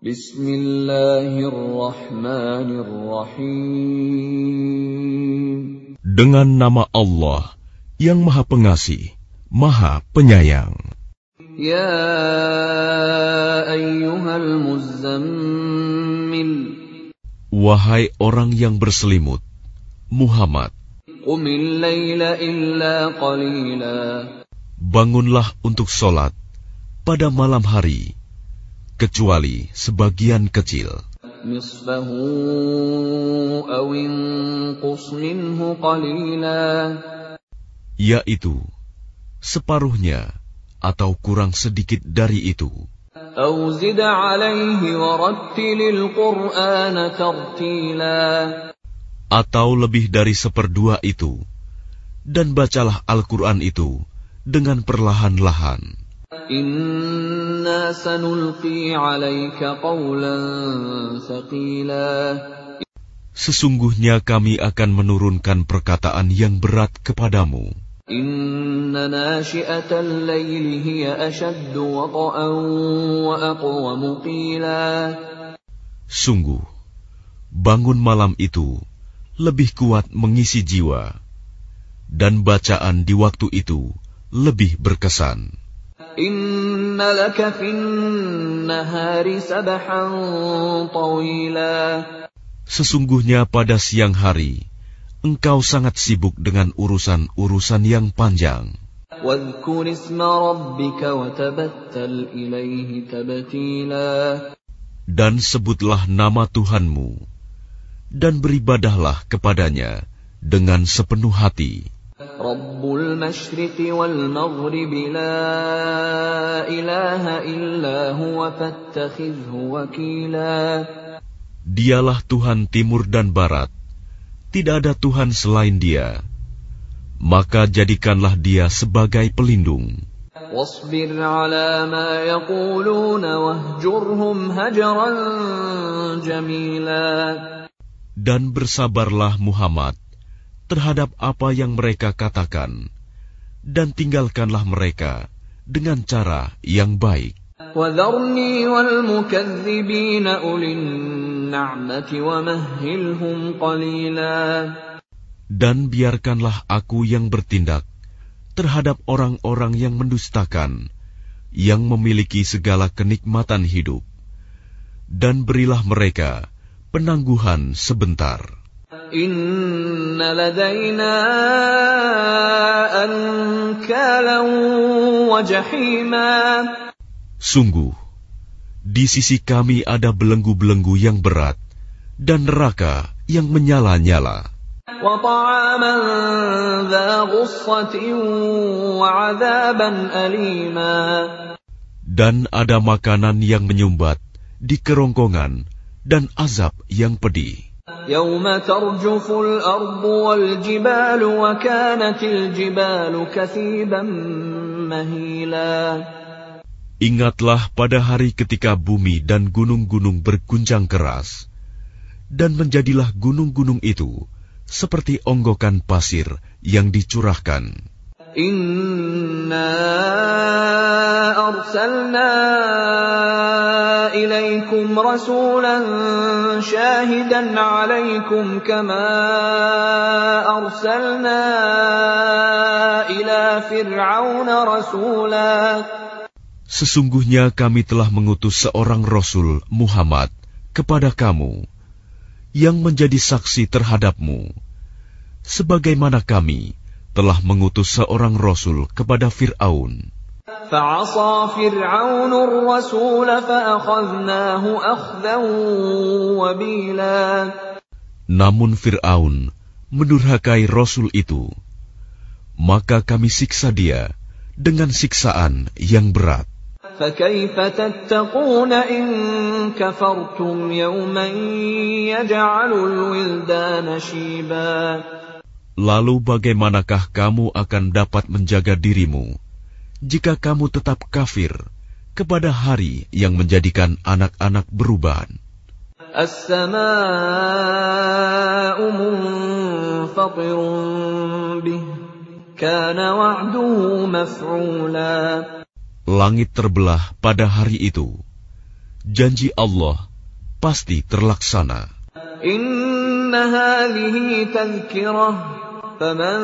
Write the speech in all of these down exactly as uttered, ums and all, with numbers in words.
Bismillahirrahmanirrahim. Dengan nama Allah yang Maha Pengasih, Maha Penyayang. Ya ayyuhal muzzammil. Wahai orang yang berselimut, Muhammad, Qumil laila illa qalila. Bangunlah untuk sholat pada malam hari, kecuali sebagian kecil. Nisfahu aw inqus minhu qalila. Yaitu separuhnya atau kurang sedikit dari itu. Aw zid alaihi warattilil Qur'ana tartila. Atau lebih dari seperdua itu, dan bacalah Al-Quran itu dengan perlahan-lahan. Inna sanulqi alaika qawlan thaqila. Sesungguhnya kami akan menurunkan perkataan yang berat kepadamu. Inna nashi'atal layli hiya ashaddu wata'an wa aqwamu qila. Sungguh, bangun malam itu lebih kuat mengisi jiwa, dan bacaan di waktu itu lebih berkesan. Inna laka fin nahari sabahan tawila. Sesungguhnya pada siang hari, engkau sangat sibuk dengan urusan-urusan yang panjang. Wadhkur isma rabbika wa tabattal ilaihi tabtila. Dan sebutlah nama Tuhanmu, dan beribadahlah kepadanya dengan sepenuh hati. Rabbul masyriqi wal maghribi la ilaha illa huwa fattakhidhu wakila. Dialah Tuhan timur dan barat, tidak ada Tuhan selain Dia, maka jadikanlah Dia sebagai pelindung. Wasbir ala ma yaquluna wahjurhum hajran jamila. Dan bersabarlah Muhammad terhadap apa yang mereka katakan, dan tinggalkanlah mereka dengan cara yang baik. وَذَرْنِي وَالْمُكَذِّبِينَ أُولِي النَّعْمَةِ وَمَهِّلْهُمْ قَلِيلًا. Dan biarkanlah aku yang bertindak terhadap orang-orang yang mendustakan, yang memiliki segala kenikmatan hidup, dan berilah mereka penangguhan sebentar. Inna ladayna ankalan wa jahima. Sungguh, di sisi kami ada belenggu-belenggu yang berat dan neraka yang menyala-nyala. Wa ta'aman dha ghussatin wa 'adzaban alima. Dan ada makanan yang menyumbat di kerongkongan dan azab yang pedih. Yawma tarjuful ardu wal jibalu wa kanatil jibalu kathiban mahila. Ingatlah pada hari ketika bumi dan gunung-gunung berguncang keras, dan menjadilah gunung-gunung itu seperti onggokan pasir yang dicurahkan. Inna arsalna ilaikum rasulan syahidan alaikum kama arsalna ila fir'auna rasula. Sesungguhnya kami telah mengutus seorang Rasul Muhammad kepada kamu, yang menjadi saksi terhadapmu, sebagaimana kami telah mengutus seorang Rasul kepada Fir'aun. Fa'asa Fir'aunur Rasul fa'akhadnahu akhdan wabila. Namun Fir'aun mendurhakai Rasul itu, maka kami siksa dia dengan siksaan yang berat. فَكَيْفَ تَتَّقُونَ إِن كَفَرْتُمْ يَوْمًا يَجْعَلُ الْوِلْدَانَ شِيبًا. Lalu bagaimanakah kamu akan dapat menjaga dirimu jika kamu tetap kafir kepada hari yang menjadikan anak-anak beruban? As-samaa'u munfatirun bih, kana wa'duhu maf'ula. Langit terbelah pada hari itu, janji Allah pasti terlaksana. Inna hadhihi tadhkirah faman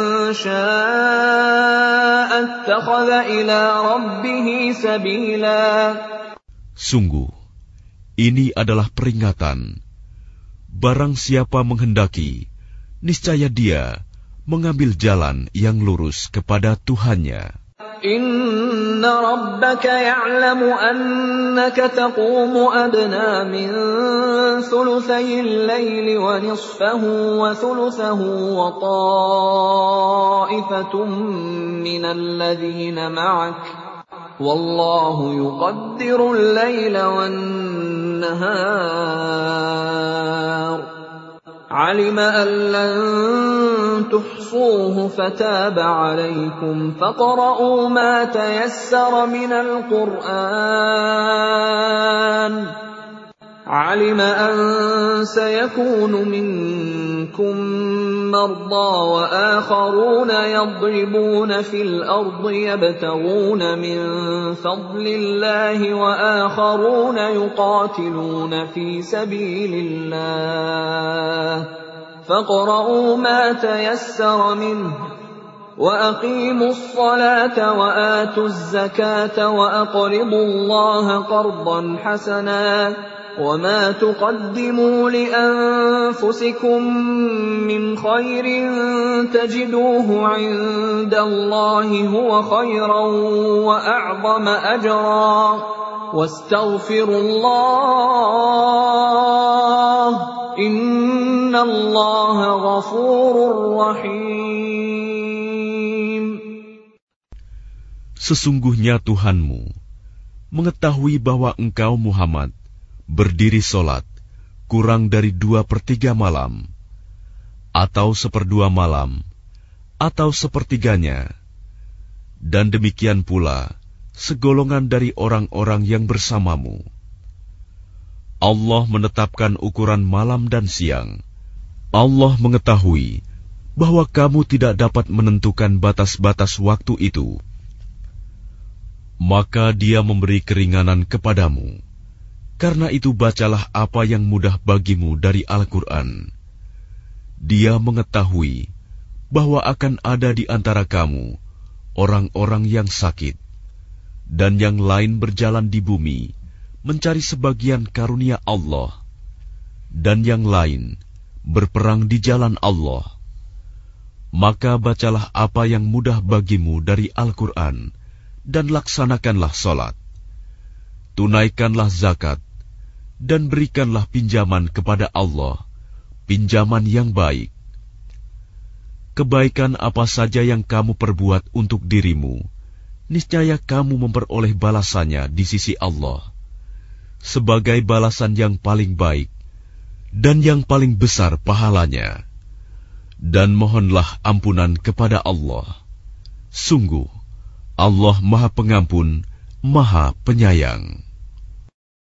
syaa'a ittakhadha ila rabbih sabila. Sungguh, ini adalah peringatan. Barang siapa menghendaki, niscaya dia mengambil jalan yang lurus kepada Tuhannya. Inna rabbaka ya'lamu annaka taqumu adna min thuluthayil layli wa nisfahu wa thuluthahu wa ta'ifatun minal ladhina ma'ak. Wallahu yuqaddiru al-layla wan-nahar. Alima an lan tuhsuhu fataba alaykum faqra'u ma tayassara minal Qur'an. علم أن سيكون منكم مرضى وآخرون يضربون في الأرض يبتغون من فضل الله وآخرون يقاتلون في سبيل الله فاقرؤوا ما تيسر منه وأقيموا الصلاة وآتوا الزكاة وأقرضوا الله قرضا حسنا وما تقدموا لأنفسكم من خير تجدوه عند الله هو خيرا وأعظم أجرا واستغفروا الله إن الله غفور رحيم. Sesungguhnya Tuhanmu mengetahui bahwa engkau Muhammad berdiri solat kurang dari dua per tiga malam, atau seperdua malam, atau sepertiganya, dan demikian pula segolongan dari orang-orang yang bersamamu. Allah menetapkan ukuran malam dan siang. Allah mengetahui bahwa kamu tidak dapat menentukan batas-batas waktu itu. Maka Dia memberi keringanan kepadamu. Karena itu bacalah apa yang mudah bagimu dari Al-Quran. Dia mengetahui bahwa akan ada di antara kamu orang-orang yang sakit, dan yang lain berjalan di bumi mencari sebagian karunia Allah, dan yang lain berperang di jalan Allah. Maka bacalah apa yang mudah bagimu dari Al-Quran, dan laksanakanlah salat. Tunaikanlah zakat, dan berikanlah pinjaman kepada Allah, pinjaman yang baik. Kebaikan apa saja yang kamu perbuat untuk dirimu, niscaya kamu memperoleh balasannya di sisi Allah, sebagai balasan yang paling baik, dan yang paling besar pahalanya. Dan mohonlah ampunan kepada Allah. Sungguh, Allah Maha Pengampun, Maha Penyayang.